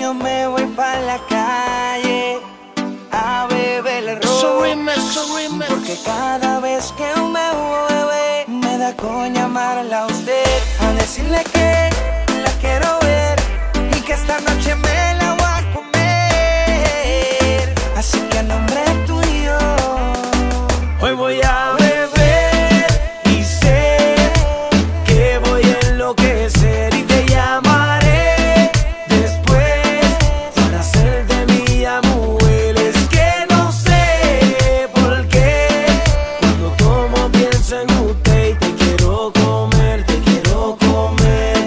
yo me voy pa' la calle a beber ron. Porque cada vez que me bebe me da con llamarla a usted, a decirle que la quiero ver y que esta noche me la voy a comer. Así que a nombre tuyo hoy voy a beber y sé que voy a enloquecer y te llamaré después para hacer de mi mujer. Es que no sé por qué cuando tomo pienso en usted y te quiero comer, te quiero comer.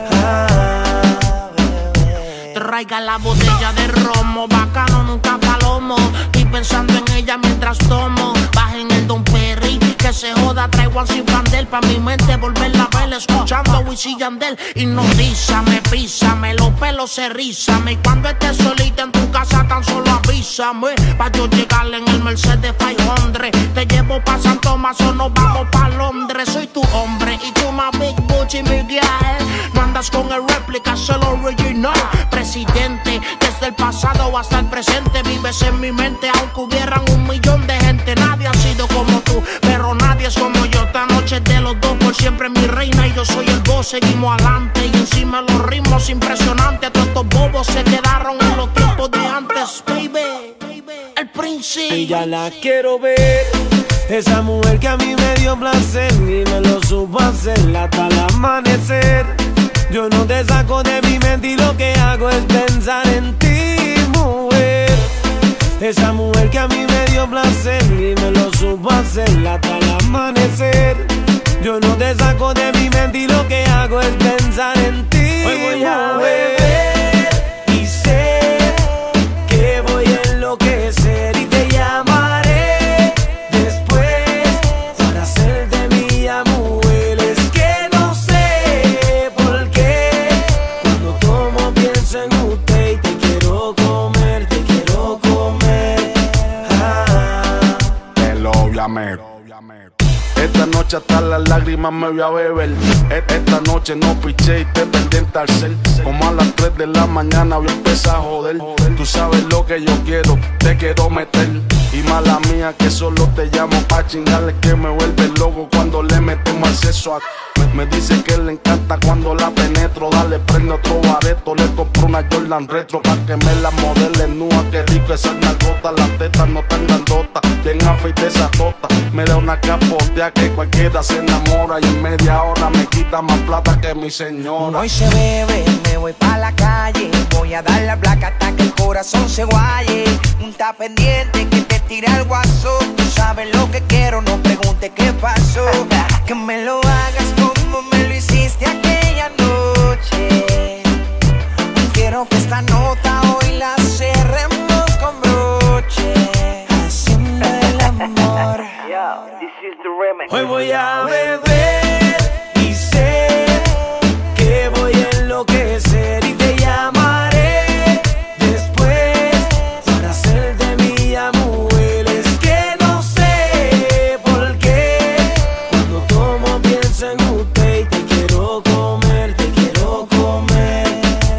Traiga la botella de romo, bacano nunca palomo. Estoy pensando en ella mientras tomo. Bajen el Don Perry, que se joda, traigo al Cibandel pa' mi mente volverla a ver, escuchando Wisin y Yandel. Hipnotízame, písame, los pelos se rízame. Y cuando estés solita en tu casa tan solo avísame, pa' yo llegarle en el Mercedes 500. Te llevo pa' San Tomás o nos vamos pa' Londres. Soy tu hombre y tú más Big Booty Miguel. No andas con el réplica, es el original. Presidente, desde el pasado hasta el presente vives en mi mente, aunque hubieran 1.000.000 de gente. Nadie ha sido como tú, pero nadie es como yo. Esta noche de los dos, por siempre mi reina y yo soy el boss. Seguimos adelante y encima los ritmos impresionantes. Todos estos bobos se quedaron en los tiempos de antes, baby. El príncipe. Y ya la quiero ver, esa mujer que a mí me dio placer y me lo supo hacer hasta el amanecer. Yo no te saco de mi mente y lo que hago es pensar en ti, mujer. Esa mujer que a mí me dio placer y me lo supo hacer hasta el amanecer. Yo no te saco de mi mente y lo que hago es pensar en ti. Hoy voy a beber y sé que voy a enloquecer y te llamaré después para hacer de mi mujer. Es que no sé por qué cuando tomo pienso en usted y te quiero comer, te quiero comer. Hello, llame. Esta noche hasta las lágrimas me voy a beber. Esta noche no piché y te pendiente al cel. Como a las 3 de la mañana voy a empezar a joder. Tú sabes lo que yo quiero, te quiero meter. Y mala mía que solo te llamo pa' chingarle, que me vuelve loco cuando le metemos acceso a... Me dice que le encanta cuando la penetro. Dale, prende otro bareto. Le compro una Jordan retro pa' que me la modele nua. Qué rico esa nalgota, las tetas no tan grandotas. Bien afeite esa tota. Me da una capotea que cualquiera se enamora. Y en media hora me quita más plata que mi señora. Hoy se bebe, me voy pa' la calle. Voy a dar la placa hasta que el corazón se guaye. Un ta pendiente que te tira el guaso. Tú sabes lo que quiero, no preguntes qué pasó. Que me lo hagas como me lo hiciste aquella noche. Quiero que esta nota hoy la cerremos con broche, haciendo el amor. Hoy voy a beber y sé que voy a enloquecer y te llamaré después para hacer de mi mujer. Es que no sé por qué cuando tomo pienso en usted y te quiero comer, te quiero comer.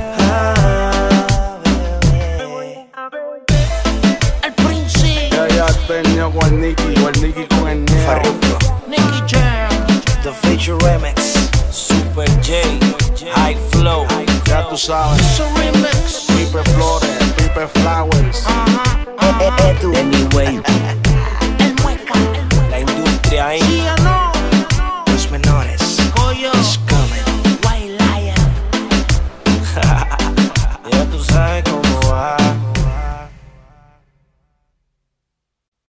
El príncipe. Ya tenía con el Nicky con el Neo. Farruko, Nicky Jam. The Feature Remix, Super J, High Flow. Ya tú sabes, It's a remix. Pipe Flores, Pipe Flowers.